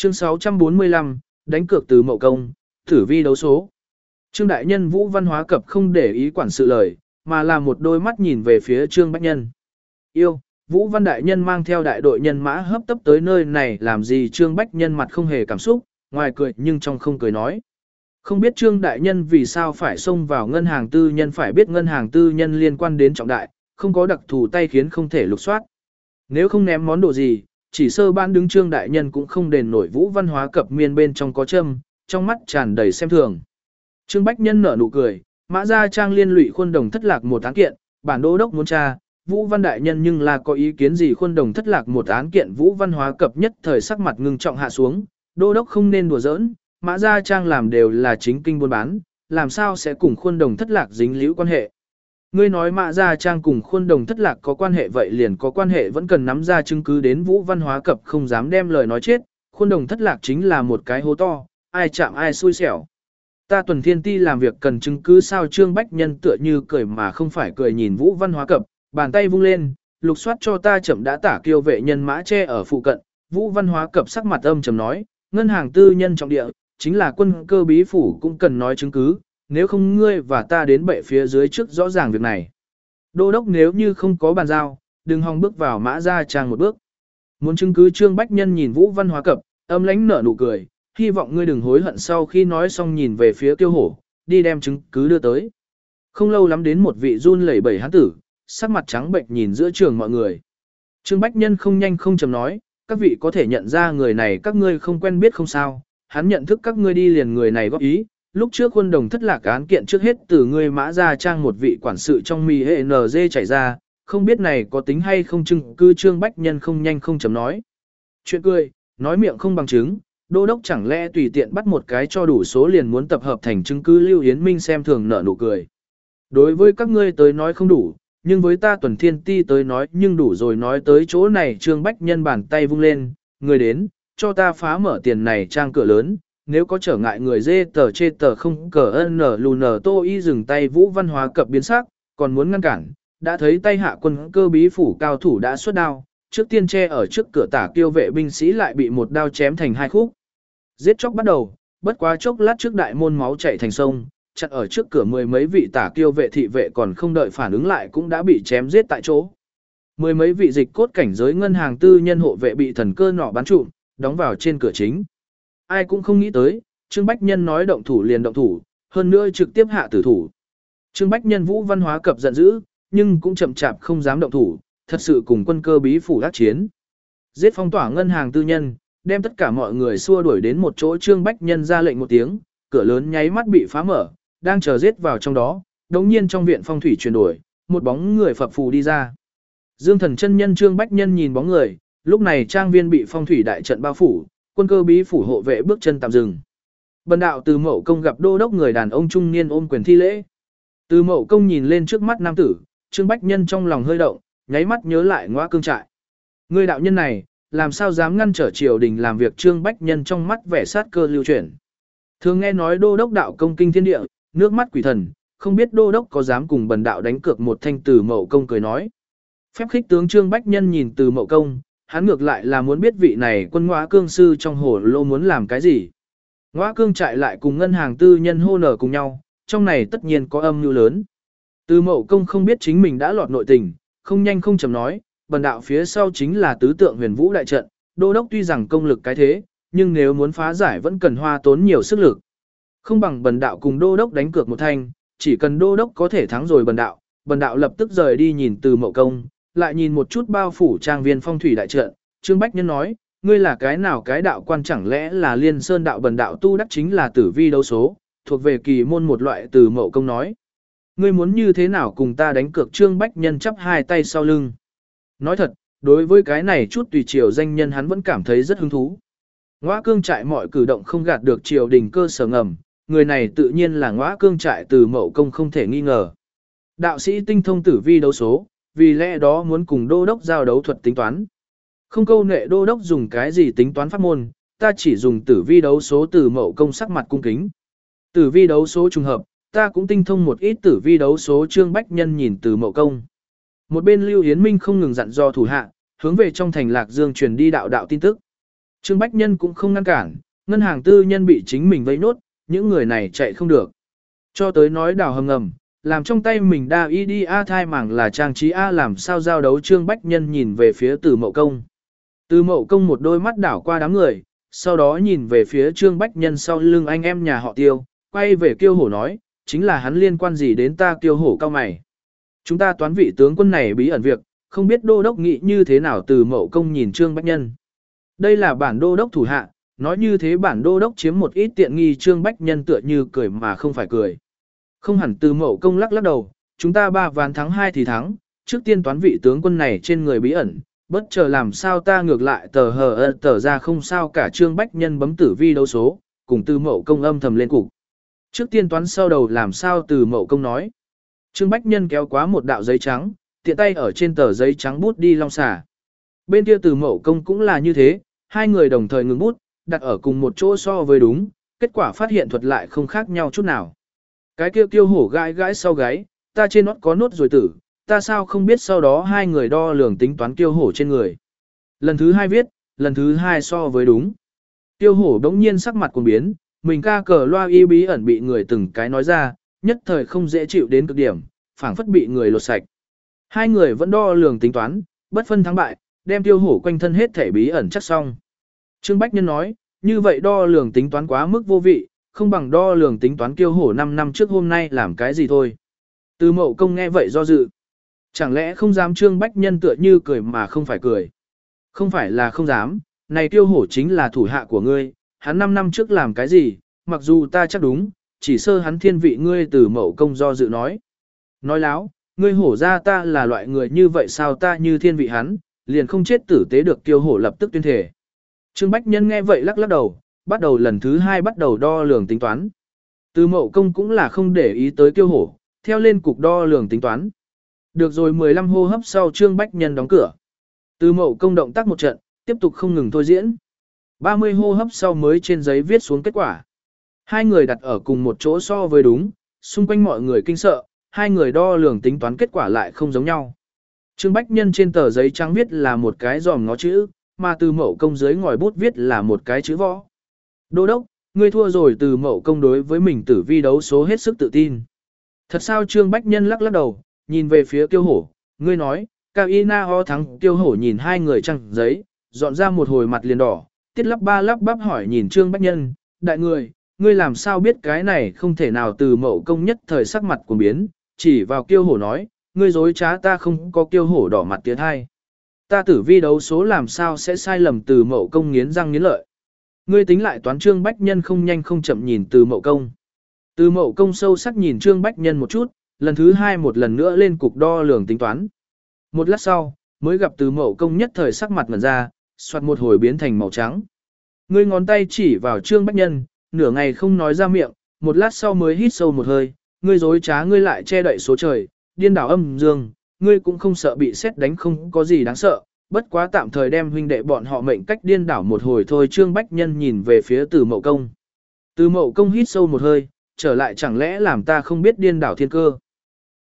Chương 645, đánh cược từ Mậu Công, tử vi đấu số. Trương đại nhân Vũ Văn Hóa Cập không để ý quản sự lời, mà là một đôi mắt nhìn về phía Trương Bách Nhân. Yêu, Vũ Văn đại nhân mang theo đại đội nhân mã hấp tấp tới nơi này làm gì? Trương Bách Nhân mặt không hề cảm xúc, ngoài cười nhưng trong không cười nói. Không biết Trương đại nhân vì sao phải xông vào ngân hàng tư nhân, phải biết ngân hàng tư nhân liên quan đến trọng đại, không có đặc thù tay khiến không thể lục soát. Nếu không ném món đồ gì, chỉ sơ ban đứng Trương đại nhân cũng không đền nổi. Vũ Văn Hóa Cập miên bên trong có châm, trong mắt tràn đầy xem thường. Trương Bách Nhân nở nụ cười, Mã Gia Trang liên lụy Khuôn Đồng thất lạc một án kiện, bản đô đốc muốn tra, Vũ Văn đại nhân nhưng là có ý kiến gì? Khuôn Đồng thất lạc một án kiện. Vũ Văn Hóa Cập nhất thời sắc mặt ngưng trọng hạ xuống, đô đốc không nên đùa giỡn, Mã Gia Trang làm đều là chính kinh buôn bán, làm sao sẽ cùng Khuôn Đồng thất lạc dính líu quan hệ? Ngươi nói Mã Gia Trang cùng Khuôn Đồng thất lạc có quan hệ, vậy liền có quan hệ, vẫn cần nắm ra chứng cứ đến. Vũ Văn Hóa Cập không dám đem lời nói chết, Khuôn Đồng thất lạc chính là một cái hố to, ai chạm ai xui xẻo. Ta Tuần Thiên Ti làm việc cần chứng cứ sao? Trương Bách Nhân tựa như cười mà không phải cười nhìn Vũ Văn Hóa Cập, bàn tay vung lên, lục soát cho ta. Chậm đã tả kiêu vệ nhân mã che ở phụ cận. Vũ Văn Hóa Cập sắc mặt âm trầm nói, ngân hàng tư nhân trọng địa, chính là quân cơ bí phủ cũng cần nói chứng cứ, nếu không ngươi và ta đến bệ phía dưới trước rõ ràng việc này. Đô đốc nếu như không có bàn giao, đừng hòng bước vào Mã Gia Trang một bước. Muốn chứng cứ? Trương Bách Nhân nhìn Vũ Văn Hóa Cập, âm lãnh nở nụ cười, hy vọng ngươi đừng hối hận. Sau khi nói xong nhìn về phía Tiêu Hổ, đi đem chứng cứ đưa tới. Không lâu lắm đến một vị run lẩy bẩy hán tử, sắc mặt trắng bệnh nhìn giữa trường mọi người. Trương Bách Nhân không nhanh không chậm nói, các vị có thể nhận ra người này, các ngươi không quen biết không sao, hắn nhận thức các ngươi đi. Liền người này góp ý, lúc trước Khuôn Đồng thất lạc án kiện trước hết từ ngươi Mã Gia Trang một vị quản sự trong mì hệ NG chảy ra, không biết này có tính hay không chứng cứ? Trương Bách Nhân không nhanh không chậm nói. Chuyện cười, nói miệng không bằng chứng, đô đốc chẳng lẽ tùy tiện bắt một cái cho đủ số liền muốn tập hợp thành chứng cứ? Lưu Yến Minh xem thường nở nụ cười. Đối với các ngươi tới nói không đủ, nhưng với ta Tuần Thiên Ti tới nói nhưng đủ rồi. Nói tới chỗ này, Trương Bách Nhân bàn tay vung lên, người đến, cho ta phá mở tiền này trang cửa lớn, nếu có trở ngại người dê tờ chê tờ không cờ n lù nờ tô y. Dừng tay. Vũ Văn Hóa Cập biến sắc, còn muốn ngăn cản, đã thấy tay hạ quân cơ bí phủ cao thủ đã xuất đao, trước tiên che ở trước cửa tả kiêu vệ binh sĩ lại bị một đao chém thành hai khúc. Giết chóc bắt đầu, bất quá chốc lát trước đại môn máu chảy thành sông, chặn ở trước cửa mười mấy vị tả kiêu vệ thị vệ còn không đợi phản ứng lại cũng đã bị chém giết tại chỗ. Mười mấy vị dịch cốt cảnh giới ngân hàng tư nhân hộ vệ bị thần cơ nỏ bắn trụm, đóng vào trên cửa chính. Ai cũng không nghĩ tới, Trương Bách Nhân nói động thủ liền động thủ, hơn nữa trực tiếp hạ tử thủ. Trương Bách Nhân Vũ Văn Hóa Cập giận dữ, nhưng cũng chậm chạp không dám động thủ, thật sự cùng quân cơ bí phủ đắc chiến. Giết phong tỏa ngân hàng tư nhân, đem tất cả mọi người xua đuổi đến một chỗ. Trương Bách Nhân ra lệnh một tiếng, cửa lớn nháy mắt bị phá mở, đang chờ giết vào trong đó, đống nhiên trong viện phong thủy chuyển đổi, một bóng người phập phù đi ra. Dương Thần chân nhân. Trương Bách Nhân nhìn bóng người, lúc này trang viên bị phong thủy đại trận bao phủ, quân cơ bí phủ hộ vệ bước chân tạm dừng. Bần đạo Từ Mậu Công gặp đô đốc. Người đàn ông trung niên ôm quyền thi lễ. Từ Mậu Công nhìn lên trước mắt nam tử, Trương Bách Nhân trong lòng hơi động, nháy mắt nhớ lại Ngõa Cương trại. Người đạo nhân này, làm sao dám ngăn trở triều đình làm việc? Trương Bách Nhân trong mắt vẻ sát cơ lưu chuyển. Thường nghe nói đô đốc đạo công kinh thiên địa, nước mắt quỷ thần, không biết đô đốc có dám cùng bần đạo đánh cược một thanh? Từ Mậu Công cười nói. Phép khích tướng. Trương Bách Nhân nhìn Từ Mậu Công, hắn ngược lại là muốn biết vị này quân Ngõa Cương sư trong hồ lô muốn làm cái gì. Ngõa Cương trại lại cùng ngân hàng tư nhân hô nở cùng nhau, trong này tất nhiên có âm mưu lớn. Từ Mậu Công không biết chính mình đã lọt nội tình, không nhanh không chậm nói, bần đạo phía sau chính là tứ tượng Huyền Vũ đại trận, đô đốc tuy rằng công lực cái thế, nhưng nếu muốn phá giải vẫn cần hoa tốn nhiều sức lực. Không bằng bần đạo cùng đô đốc đánh cược một thanh, chỉ cần đô đốc có thể thắng rồi bần đạo lập tức rời đi. Nhìn Từ Mậu Công, lại nhìn một chút bao phủ trang viên phong thủy đại trận, Trương Bách Nhân nói, ngươi là cái nào cái đạo quan? Chẳng lẽ là Liên Sơn đạo? Bần đạo tu đắc chính là tử vi đấu số, thuộc về kỳ môn một loại. Từ Mậu Công nói, ngươi muốn như thế nào cùng ta đánh cược? Trương Bách Nhân chắp hai tay sau lưng. Nói thật, đối với cái này chút tùy triều danh nhân hắn vẫn cảm thấy rất hứng thú. Ngõa Cương trại mọi cử động không gạt được triều đình cơ sở ngầm, người này tự nhiên là Ngõa Cương trại Từ Mậu Công không thể nghi ngờ. Đạo sĩ tinh thông tử vi đấu số, vì lẽ đó muốn cùng đô đốc giao đấu thuật tính toán. Không câu nệ đô đốc dùng cái gì tính toán pháp môn, ta chỉ dùng tử vi đấu số. Từ Mậu Công sắc mặt cung kính. Tử vi đấu số trùng hợp, ta cũng tinh thông một ít tử vi đấu số. Trương Bách Nhân nhìn Từ Mậu Công. Một bên Lưu Yến Minh không ngừng dặn dò thủ hạ, hướng về trong thành Lạc Dương truyền đi đạo tin tức. Trương Bách Nhân cũng không ngăn cản, ngân hàng tư nhân bị chính mình vây nốt, những người này chạy không được. Cho tới nói đào hầm ngầm, làm trong tay mình đa y đi a thai mảng là trang trí a làm sao giao đấu. Trương Bách Nhân nhìn về phía Từ Mậu Công. Từ Mậu Công một đôi mắt đảo qua đám người, sau đó nhìn về phía Trương Bách Nhân sau lưng anh em nhà họ Tiêu, quay về Kiêu Hổ nói, chính là hắn liên quan gì đến ta. Kiêu Hổ cao mày. Chúng ta toán vị tướng quân này bí ẩn việc, không biết đô đốc nghĩ như thế nào. Từ Mậu Công nhìn Trương Bách Nhân. Đây là bản đô đốc thủ hạ, nói như thế bản đô đốc chiếm một ít tiện nghi. Trương Bách Nhân tựa như cười mà không phải cười. Không hẳn. Từ Mậu Công lắc đầu, chúng ta 3 ván thắng 2 thì thắng, trước tiên toán vị tướng quân này trên người bí ẩn, bất chờ làm sao ta ngược lại tờ ra không sao cả. Trương Bách Nhân bấm tử vi đấu số, cùng Từ Mậu Công âm thầm lên cục. Trước tiên toán sau đầu làm sao. Từ Mậu Công nói. Trương Bách Nhân kéo quá một đạo giấy trắng, tiện tay ở trên tờ giấy trắng bút đi long xả. Bên kia Từ Mậu Công cũng là như thế, hai người đồng thời ngừng bút, đặt ở cùng một chỗ so với đúng, kết quả phát hiện thuật lại không khác nhau chút nào. Cái kia Kiêu Hổ gãi sau gáy, ta trên nót có nốt rồi tử, ta sao không biết. Sau đó hai người đo lường tính toán Kiêu Hổ trên người. Lần thứ 2 viết, lần thứ 2 so với đúng. Kiêu Hổ đống nhiên sắc mặt cuồng biến, mình ca cờ loa y bí ẩn bị người từng cái nói ra, nhất thời không dễ chịu đến cực điểm, phảng phất bị người lột sạch. Hai người vẫn đo lường tính toán, bất phân thắng bại, đem Kiêu Hổ quanh thân hết thể bí ẩn chắc xong. Trương Bách Nhân nói, như vậy đo lường tính toán quá mức vô vị, không bằng đo lường tính toán Kiêu Hổ 5 năm trước hôm nay làm cái gì thôi. Từ Mậu Công nghe vậy do dự. Chẳng lẽ không dám. Trương Bách Nhân tựa như cười mà không phải cười. Không phải là không dám, này Kiêu Hổ chính là thủ hạ của ngươi, hắn 5 năm trước làm cái gì, mặc dù ta chắc đúng, chỉ sơ hắn thiên vị ngươi. Từ Mậu Công do dự nói. Nói láo, ngươi hổ ra ta là loại người như vậy sao ta như thiên vị hắn, liền không chết tử tế được. Kiêu Hổ lập tức tuyên thể. Trương Bách Nhân nghe vậy lắc đầu, bắt đầu lần thứ 2 bắt đầu đo lường tính toán. Từ Mậu Công cũng là không để ý tới Kiêu Hổ, theo lên cục đo lường tính toán. Được rồi 15 hô hấp sau Trương Bách Nhân đóng cửa. Từ Mậu Công động tác một trận, tiếp tục không ngừng thôi diễn. 30 hô hấp sau mới trên giấy viết xuống kết quả. Hai người đặt ở cùng một chỗ so với đúng, xung quanh mọi người kinh sợ, hai người đo lường tính toán kết quả lại không giống nhau. Trương Bách Nhân trên tờ giấy trắng viết là một cái dòm ngó chữ, mà Từ Mậu Công dưới ngòi bút viết là một cái chữ võ. Đô đốc, ngươi thua rồi. Từ Mậu Công đối với mình tử vi đấu số hết sức tự tin. Thật sao? Trương Bách Nhân lắc đầu, nhìn về phía Kiêu Hổ, ngươi nói, Cao Y Na ho thắng. Kiêu Hổ nhìn hai người trăng giấy, dọn ra một hồi mặt liền đỏ, tiết lắp bắp hỏi nhìn Trương Bách Nhân, đại người, ngươi làm sao biết cái này không thể nào. Từ Mậu Công nhất thời sắc mặt cuồng biến, chỉ vào Kiêu Hổ nói, ngươi dối trá ta không có. Kiêu Hổ đỏ mặt tiến hai. Ta tử vi đấu số làm sao sẽ sai lầm. Từ Mậu Công nghiến răng nghiến lợi. Ngươi tính lại toán. Trương Bách Nhân không nhanh không chậm nhìn Từ Mậu Công. Từ Mậu Công sâu sắc nhìn Trương Bách Nhân một chút, lần thứ 2 một lần nữa lên cục đo lường tính toán. Một lát sau, mới gặp Từ Mậu Công nhất thời sắc mặt ngẩn ra, soạt một hồi biến thành màu trắng. Ngươi ngón tay chỉ vào Trương Bách Nhân, nửa ngày không nói ra miệng, một lát sau mới hít sâu một hơi, ngươi dối trá, ngươi lại che đậy số trời, điên đảo âm dương, ngươi cũng không sợ bị sét đánh, không có gì đáng sợ, bất quá tạm thời đem huynh đệ bọn họ mệnh cách điên đảo một hồi thôi. Trương Bách Nhân nhìn về phía Từ Mậu Công. Từ Mậu Công hít sâu một hơi, trở lại, chẳng lẽ làm ta không biết điên đảo thiên cơ.